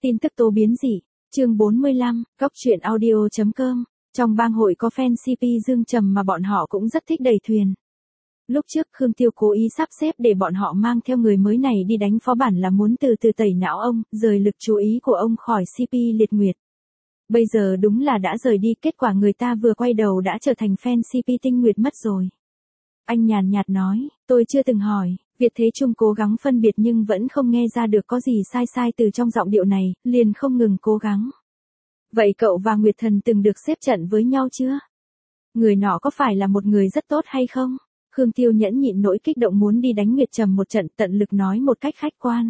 Tin tức tố biến dị, chương 45, Cóc truyện audio.com. Trong bang hội có fan CP Dương Trầm mà bọn họ cũng rất thích đẩy thuyền. Lúc trước Khương Tiêu cố ý sắp xếp để bọn họ mang theo người mới này đi đánh phó bản là muốn từ từ tẩy não ông, rời lực chú ý của ông khỏi CP Liệt Nguyệt. Bây giờ đúng là đã rời đi, kết quả người ta vừa quay đầu đã trở thành fan CP Tinh Nguyệt mất rồi. Anh nhàn nhạt nói, tôi chưa từng hỏi. Việt Thế Trung cố gắng phân biệt nhưng vẫn không nghe ra được có gì sai từ trong giọng điệu này, liền không ngừng cố gắng. Vậy cậu và Nguyệt Thần từng được xếp trận với nhau chưa? Người nọ có phải là một người rất tốt hay không? Khương Tiêu nhẫn nhịn nỗi kích động muốn đi đánh Nguyệt Trầm một trận, tận lực nói một cách khách quan.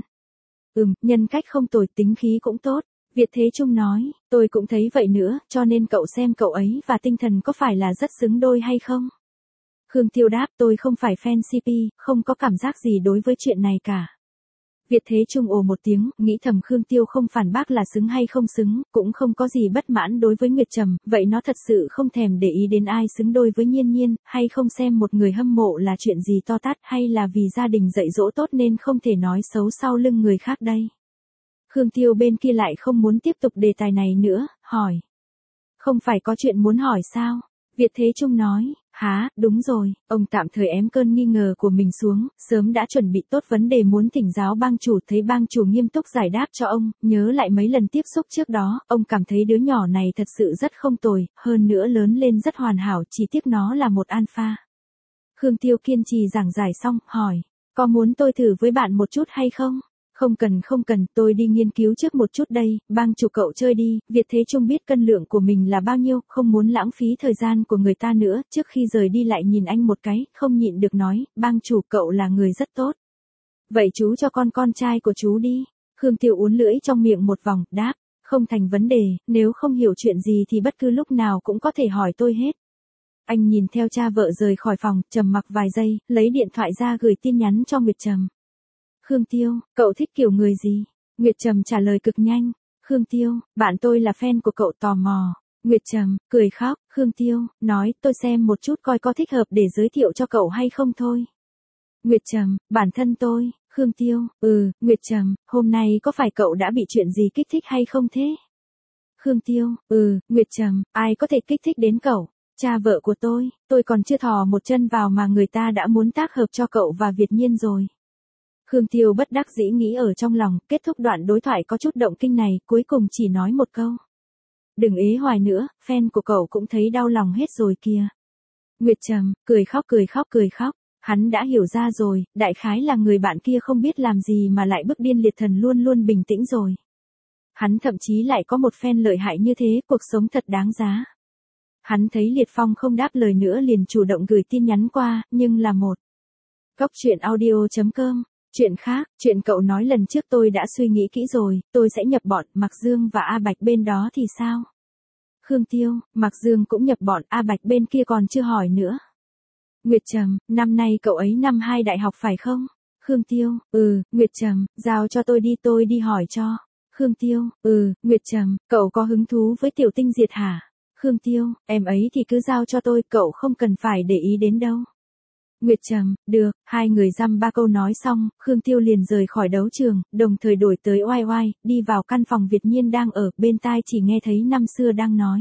Nhân cách không tồi, tính khí cũng tốt. Việt Thế Trung nói, tôi cũng thấy vậy nữa, cho nên cậu xem cậu ấy và tinh thần có phải là rất xứng đôi hay không? Khương Tiêu đáp, tôi không phải fan CP, không có cảm giác gì đối với chuyện này cả. Việt Thế Trung ồ một tiếng, nghĩ thầm Khương Tiêu không phản bác là xứng hay không xứng, cũng không có gì bất mãn đối với Nguyệt Trầm, vậy nó thật sự không thèm để ý đến ai xứng đôi với Nhiên Nhiên, hay không xem một người hâm mộ là chuyện gì to tát, hay là vì gia đình dạy dỗ tốt nên không thể nói xấu sau lưng người khác đây. Khương Tiêu bên kia lại không muốn tiếp tục đề tài này nữa, hỏi. Không phải có chuyện muốn hỏi sao? Việt Thế Trung nói, đúng rồi, ông tạm thời ém cơn nghi ngờ của mình xuống, sớm đã chuẩn bị tốt vấn đề muốn thỉnh giáo bang chủ, thấy bang chủ nghiêm túc giải đáp cho ông, nhớ lại mấy lần tiếp xúc trước đó, ông cảm thấy đứa nhỏ này thật sự rất không tồi, hơn nữa lớn lên rất hoàn hảo, chỉ tiếc nó là một alpha. Khương Tiêu kiên trì giảng giải xong, hỏi, có muốn tôi thử với bạn một chút hay không? Không cần, tôi đi nghiên cứu trước một chút đây, bang chủ cậu chơi đi. Việt Thế Trung biết cân lượng của mình là bao nhiêu, không muốn lãng phí thời gian của người ta nữa, trước khi rời đi lại nhìn anh một cái, không nhịn được nói, bang chủ cậu là người rất tốt. Vậy chú cho con trai của chú đi. Khương Tiêu uốn lưỡi trong miệng một vòng, đáp, không thành vấn đề, nếu không hiểu chuyện gì thì bất cứ lúc nào cũng có thể hỏi tôi hết. Anh nhìn theo cha vợ rời khỏi phòng, trầm mặc vài giây, lấy điện thoại ra gửi tin nhắn cho Nguyệt Trầm. Khương Tiêu, cậu thích kiểu người gì? Nguyệt Trầm trả lời cực nhanh. Khương Tiêu, bạn tôi là fan của cậu, tò mò. Nguyệt Trầm, cười khóc. Khương Tiêu, nói, tôi xem một chút coi có thích hợp để giới thiệu cho cậu hay không thôi. Nguyệt Trầm, bản thân tôi. Khương Tiêu, Nguyệt Trầm, hôm nay có phải cậu đã bị chuyện gì kích thích hay không thế? Khương Tiêu, Nguyệt Trầm, ai có thể kích thích đến cậu? Cha vợ của tôi còn chưa thò một chân vào mà người ta đã muốn tác hợp cho cậu và Việt Nhiên rồi. Khương Tiêu bất đắc dĩ nghĩ ở trong lòng, kết thúc đoạn đối thoại có chút động kinh này, cuối cùng chỉ nói một câu. Đừng ế hoài nữa, fan của cậu cũng thấy đau lòng hết rồi kìa. Nguyệt Trầm, cười khóc. Hắn đã hiểu ra rồi, đại khái là người bạn kia không biết làm gì mà lại bức điên Liệt Thần luôn luôn bình tĩnh rồi. Hắn thậm chí lại có một fan lợi hại như thế, cuộc sống thật đáng giá. Hắn thấy Liệt Phong không đáp lời nữa liền chủ động gửi tin nhắn qua, nhưng là một. Cóc truyện audio.com. Chuyện khác, chuyện cậu nói lần trước tôi đã suy nghĩ kỹ rồi, tôi sẽ nhập bọn, Mạc Dương và A Bạch bên đó thì sao? Khương Tiêu, Mạc Dương cũng nhập bọn, A Bạch bên kia còn chưa hỏi nữa. Nguyệt Trầm, năm nay cậu ấy năm 2 đại học phải không? Khương Tiêu, Nguyệt Trầm, giao cho tôi đi hỏi cho. Khương Tiêu, Nguyệt Trầm, cậu có hứng thú với Tiểu Tinh Diệt hả? Khương Tiêu, em ấy thì cứ giao cho tôi, cậu không cần phải để ý đến đâu. Nguyệt Trầm, được, hai người dăm ba câu nói xong, Khương Tiêu liền rời khỏi đấu trường, đồng thời đổi tới Oai Oai, đi vào căn phòng Việt Nhiên đang ở, bên tai chỉ nghe thấy năm xưa đang nói.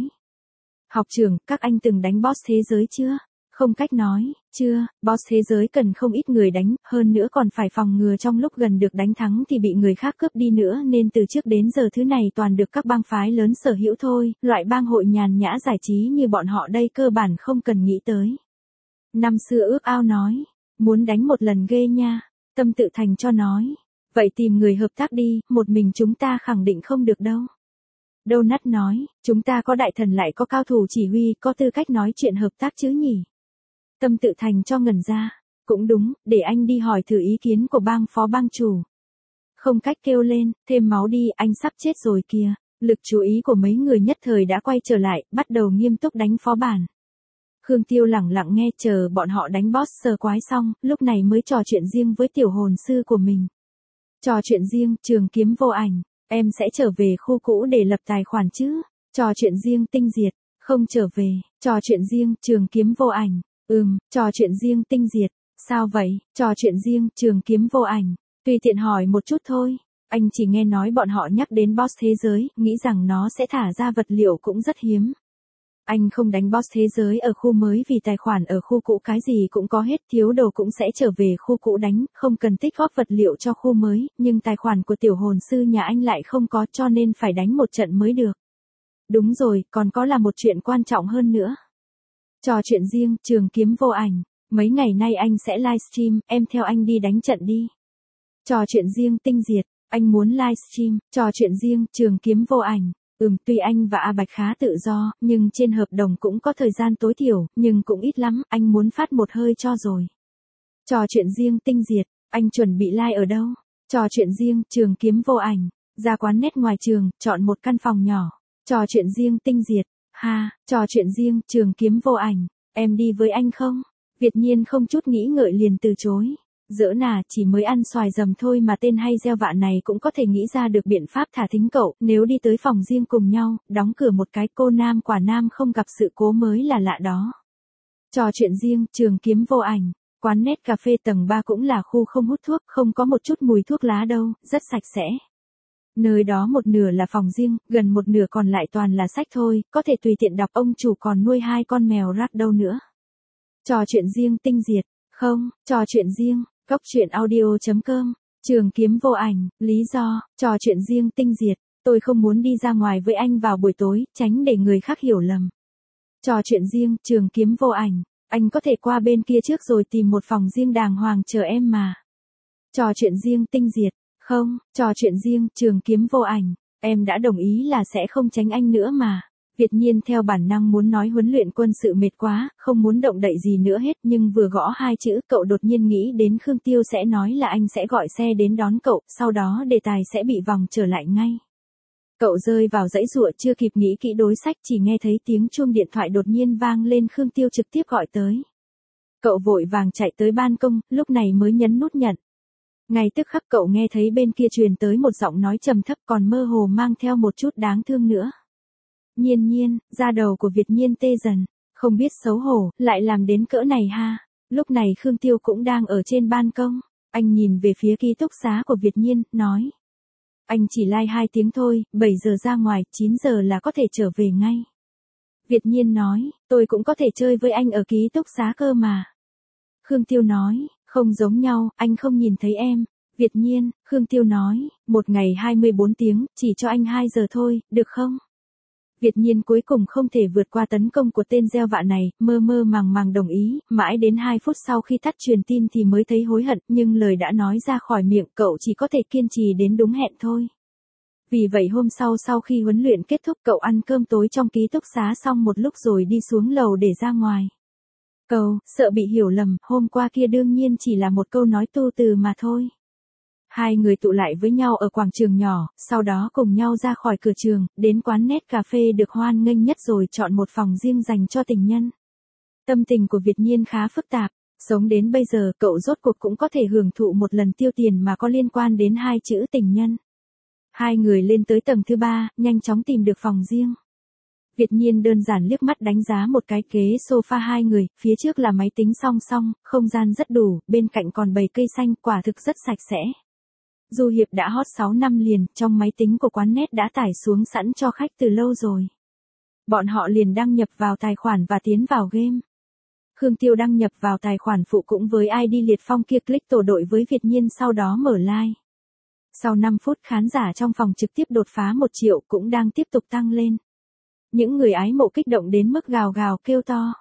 Học trưởng, các anh từng đánh boss thế giới chưa? Không cách nói, chưa, boss thế giới cần không ít người đánh, hơn nữa còn phải phòng ngừa trong lúc gần được đánh thắng thì bị người khác cướp đi nữa nên từ trước đến giờ thứ này toàn được các bang phái lớn sở hữu thôi, loại bang hội nhàn nhã giải trí như bọn họ đây cơ bản không cần nghĩ tới. Năm xưa ước ao nói, muốn đánh một lần ghê nha, Tâm Tự Thành cho nói, vậy tìm người hợp tác đi, một mình chúng ta khẳng định không được đâu. Donut nói, chúng ta có đại thần lại có cao thủ chỉ huy, có tư cách nói chuyện hợp tác chứ nhỉ? Tâm Tự Thành cho ngẩn ra, cũng đúng, để anh đi hỏi thử ý kiến của bang phó bang chủ. Không cách kêu lên, thêm máu đi, anh sắp chết rồi kìa. Lực chú ý của mấy người nhất thời đã quay trở lại, bắt đầu nghiêm túc đánh phó bản. Khương Tiêu lẳng lặng nghe chờ bọn họ đánh boss sờ quái xong, lúc này mới trò chuyện riêng với tiểu hồn sư của mình. Trò chuyện riêng, Trường Kiếm Vô Ảnh, em sẽ trở về khu cũ để lập tài khoản chứ? Trò chuyện riêng Tinh Diệt, không trở về. Trò chuyện riêng, Trường Kiếm Vô Ảnh, trò chuyện riêng Tinh Diệt, sao vậy? Trò chuyện riêng, Trường Kiếm Vô Ảnh, tùy tiện hỏi một chút thôi. Anh chỉ nghe nói bọn họ nhắc đến boss thế giới, nghĩ rằng nó sẽ thả ra vật liệu cũng rất hiếm. Anh không đánh boss thế giới ở khu mới vì tài khoản ở khu cũ cái gì cũng có hết, thiếu đồ cũng sẽ trở về khu cũ đánh, không cần tích góp vật liệu cho khu mới, nhưng tài khoản của tiểu hồn sư nhà anh lại không có, cho nên phải đánh một trận mới được. Đúng rồi, còn có là một chuyện quan trọng hơn nữa. Trò chuyện riêng, Trường Kiếm Vô Ảnh. Mấy ngày nay anh sẽ livestream, em theo anh đi đánh trận đi. Trò chuyện riêng, Tinh Diệt. Anh muốn livestream, trò chuyện riêng, Trường Kiếm Vô Ảnh. Tuy anh và A Bạch khá tự do, nhưng trên hợp đồng cũng có thời gian tối thiểu, nhưng cũng ít lắm, anh muốn phát một hơi cho rồi. Trò chuyện riêng, Tinh Diệt. Anh chuẩn bị live ở đâu? Trò chuyện riêng, Trường Kiếm Vô Ảnh. Ra quán nét ngoài trường, chọn một căn phòng nhỏ. Trò chuyện riêng, Tinh Diệt. Ha, trò chuyện riêng, Trường Kiếm Vô Ảnh. Em đi với anh không? Việt Nhiên không chút nghĩ ngợi liền từ chối. Giỡn à, chỉ mới ăn xoài dầm thôi mà tên hay gieo vạ này cũng có thể nghĩ ra được biện pháp thả thính cậu, nếu đi tới phòng riêng cùng nhau, đóng cửa một cái, cô nam quả nam không gặp sự cố mới là lạ đó. Trò chuyện riêng, Trường Kiếm Vô Ảnh. Quán nét cà phê tầng 3 cũng là khu không hút thuốc, không có một chút mùi thuốc lá đâu, rất sạch sẽ. Nơi đó một nửa là phòng riêng, gần một nửa còn lại toàn là sách thôi, có thể tùy tiện đọc, ông chủ còn nuôi 2 con mèo rác đâu nữa. Trò chuyện riêng, Tinh Diệt. Không, trò chuyện riêng, Cóc Truyện Audio.com, Trường Kiếm Vô Ảnh. Lý do, trò chuyện riêng, Tinh Diệt. Tôi không muốn đi ra ngoài với anh vào buổi tối, tránh để người khác hiểu lầm. Trò chuyện riêng, Trường Kiếm Vô Ảnh. Anh có thể qua bên kia trước rồi tìm một phòng riêng đàng hoàng chờ em mà. Trò chuyện riêng, Tinh Diệt. Không, trò chuyện riêng, Trường Kiếm Vô Ảnh. Em đã đồng ý là sẽ không tránh anh nữa mà. Việt Nhiên theo bản năng muốn nói huấn luyện quân sự mệt quá, không muốn động đậy gì nữa hết, nhưng vừa gõ 2 chữ, cậu đột nhiên nghĩ đến Khương Tiêu sẽ nói là anh sẽ gọi xe đến đón cậu, sau đó đề tài sẽ bị vòng trở lại ngay. Cậu rơi vào dãy giụa, chưa kịp nghĩ kỹ đối sách, chỉ nghe thấy tiếng chuông điện thoại đột nhiên vang lên, Khương Tiêu trực tiếp gọi tới. Cậu vội vàng chạy tới ban công, lúc này mới nhấn nút nhận. Ngay tức khắc cậu nghe thấy bên kia truyền tới một giọng nói trầm thấp còn mơ hồ mang theo một chút đáng thương nữa. Nhiên Nhiên, da đầu của Việt Nhiên tê dần, không biết xấu hổ, lại làm đến cỡ này ha. Lúc này Khương Tiêu cũng đang ở trên ban công, anh nhìn về phía ký túc xá của Việt Nhiên, nói. Anh chỉ like 2 tiếng thôi, 7 giờ ra ngoài, 9 giờ là có thể trở về ngay. Việt Nhiên nói, tôi cũng có thể chơi với anh ở ký túc xá cơ mà. Khương Tiêu nói, không giống nhau, anh không nhìn thấy em. Việt Nhiên, Khương Tiêu nói, một ngày 24 tiếng, chỉ cho anh 2 giờ thôi, được không? Việt Nhiên cuối cùng không thể vượt qua tấn công của tên gieo vạ này, mơ mơ màng màng đồng ý, mãi đến 2 phút sau khi tắt truyền tin thì mới thấy hối hận, nhưng lời đã nói ra khỏi miệng, cậu chỉ có thể kiên trì đến đúng hẹn thôi. Vì vậy hôm sau khi huấn luyện kết thúc, cậu ăn cơm tối trong ký túc xá xong một lúc rồi đi xuống lầu để ra ngoài. Cậu, sợ bị hiểu lầm, hôm qua kia đương nhiên chỉ là một câu nói tu từ mà thôi. 2 người tụ lại với nhau ở quảng trường nhỏ, sau đó cùng nhau ra khỏi cửa trường, đến quán nét cà phê được hoan nghênh nhất rồi chọn một phòng riêng dành cho tình nhân. Tâm tình của Việt Nhiên khá phức tạp, sống đến bây giờ cậu rốt cuộc cũng có thể hưởng thụ một lần tiêu tiền mà có liên quan đến 2 chữ tình nhân. 2 người lên tới tầng thứ 3, nhanh chóng tìm được phòng riêng. Việt Nhiên đơn giản liếc mắt đánh giá một cái ghế sofa 2 người, phía trước là máy tính song song, không gian rất đủ, bên cạnh còn bày cây xanh, quả thực rất sạch sẽ. Du Hiệp đã hot 6 năm liền, trong máy tính của quán nét đã tải xuống sẵn cho khách từ lâu rồi. Bọn họ liền đăng nhập vào tài khoản và tiến vào game. Khương Tiêu đăng nhập vào tài khoản phụ cũng với ID Liệt Phong kia, click tổ đội với Việt Nhiên sau đó mở live. Sau 5 phút khán giả trong phòng trực tiếp đột phá 1 triệu cũng đang tiếp tục tăng lên. Những người ái mộ kích động đến mức gào gào kêu to.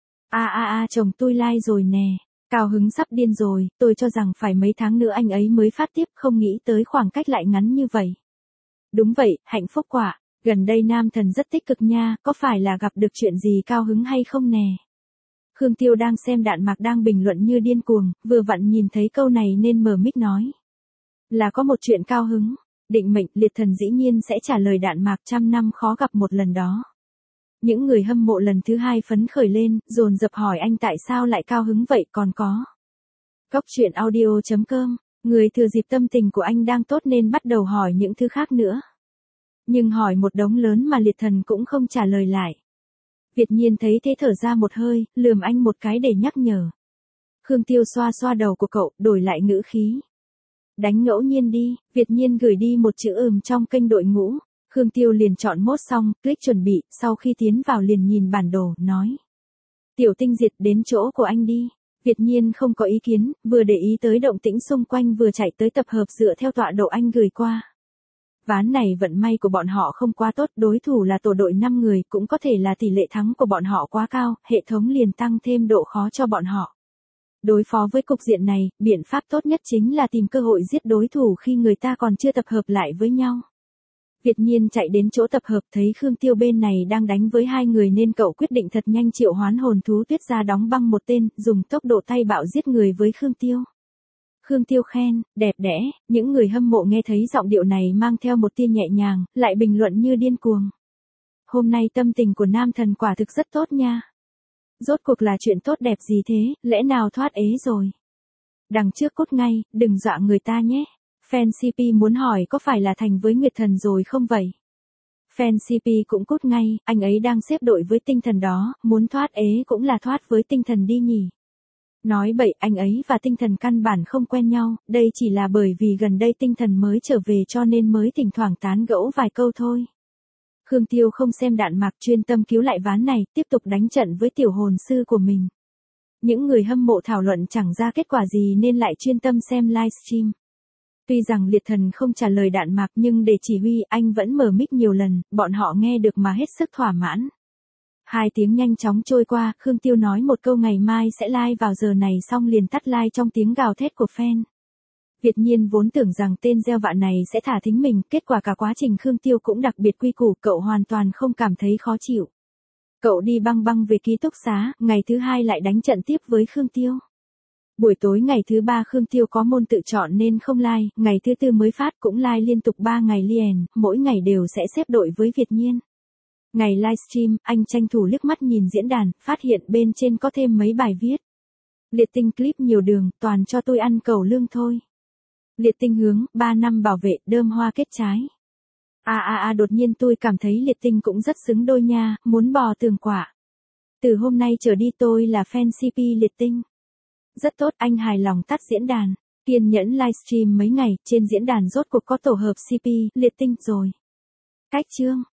Chồng tôi like rồi nè. Cao hứng sắp điên rồi, tôi cho rằng phải mấy tháng nữa anh ấy mới phát tiếp, không nghĩ tới khoảng cách lại ngắn như vậy. Đúng vậy, hạnh phúc quả, gần đây nam thần rất tích cực nha, có phải là gặp được chuyện gì cao hứng hay không nè? Khương Tiêu đang xem đạn mạc đang bình luận như điên cuồng, vừa vặn nhìn thấy câu này nên mở mic nói. Là có một chuyện cao hứng, định mệnh, liệt thần dĩ nhiên sẽ trả lời đạn mạc, 100 năm khó gặp một lần đó. Những người hâm mộ lần thứ 2 phấn khởi lên, dồn dập hỏi anh tại sao lại cao hứng vậy, còn có. Cóc Truyện Audio.com, người thừa dịp tâm tình của anh đang tốt nên bắt đầu hỏi những thứ khác nữa. Nhưng hỏi một đống lớn mà liệt thần cũng không trả lời lại. Việt Nhiên thấy thế thở ra một hơi, lườm anh một cái để nhắc nhở. Khương Tiêu xoa xoa đầu của cậu, đổi lại ngữ khí. Đánh ngẫu nhiên đi, Việt Nhiên gửi đi một chữ trong kênh đội ngũ. Khương Tiêu liền chọn mốt xong, click chuẩn bị, sau khi tiến vào liền nhìn bản đồ, nói. Tiểu Tinh Diệt đến chỗ của anh đi. Việt Nhiên không có ý kiến, vừa để ý tới động tĩnh xung quanh vừa chạy tới tập hợp dựa theo tọa độ anh gửi qua. Ván này vận may của bọn họ không quá tốt, đối thủ là tổ đội 5 người, cũng có thể là tỷ lệ thắng của bọn họ quá cao, hệ thống liền tăng thêm độ khó cho bọn họ. Đối phó với cục diện này, biện pháp tốt nhất chính là tìm cơ hội giết đối thủ khi người ta còn chưa tập hợp lại với nhau. Việt Nhiên chạy đến chỗ tập hợp thấy Khương Tiêu bên này đang đánh với 2 người nên cậu quyết định thật nhanh triệu hoán hồn thú tuyết ra đóng băng một tên, dùng tốc độ tay bạo giết người với Khương Tiêu. Khương Tiêu khen, đẹp đẽ, những người hâm mộ nghe thấy giọng điệu này mang theo một tia nhẹ nhàng, lại bình luận như điên cuồng. Hôm nay tâm tình của nam thần quả thực rất tốt nha. Rốt cuộc là chuyện tốt đẹp gì thế, lẽ nào thoát ế rồi? Đằng trước cút ngay, đừng dọa người ta nhé. Fan CP muốn hỏi có phải là thành với Nguyệt Thần rồi không vậy? Fan CP cũng cút ngay, anh ấy đang xếp đội với tinh thần đó, muốn thoát ế cũng là thoát với tinh thần đi nhỉ. Nói bậy, anh ấy và tinh thần căn bản không quen nhau, đây chỉ là bởi vì gần đây tinh thần mới trở về cho nên mới thỉnh thoảng tán gẫu vài câu thôi. Khương Tiêu không xem đạn mạc, chuyên tâm cứu lại ván này, tiếp tục đánh trận với tiểu hồn sư của mình. Những người hâm mộ thảo luận chẳng ra kết quả gì nên lại chuyên tâm xem livestream. Tuy rằng liệt thần không trả lời đạn mạc nhưng để chỉ huy anh vẫn mở mic nhiều lần, bọn họ nghe được mà hết sức thỏa mãn. 2 tiếng nhanh chóng trôi qua, Khương Tiêu nói một câu ngày mai sẽ live vào giờ này xong liền tắt live trong tiếng gào thét của fan. Việt Nhiên vốn tưởng rằng tên gieo vạ này sẽ thả thính mình, kết quả cả quá trình Khương Tiêu cũng đặc biệt quy củ, cậu hoàn toàn không cảm thấy khó chịu. Cậu đi băng băng về ký túc xá, ngày thứ 2 lại đánh trận tiếp với Khương Tiêu. Buổi tối ngày thứ 3 Khương Tiêu có môn tự chọn nên không live, ngày thứ 4 mới phát cũng live liên tục 3 ngày liền, mỗi ngày đều sẽ xếp đội với Việt Nhiên. Ngày livestream, anh tranh thủ liếc mắt nhìn diễn đàn, phát hiện bên trên có thêm mấy bài viết. Liệt tinh clip nhiều đường, toàn cho tôi ăn cẩu lương thôi. Liệt tinh hướng, 3 năm bảo vệ, đơm hoa kết trái. Đột nhiên tôi cảm thấy liệt tinh cũng rất xứng đôi nha, muốn bò tường quả. Từ hôm nay trở đi tôi là fan CP liệt tinh. Rất tốt, anh hài lòng tắt diễn đàn. Kiên nhẫn livestream mấy ngày, trên diễn đàn rốt cuộc có tổ hợp CP, liệt tinh rồi. Cách chương.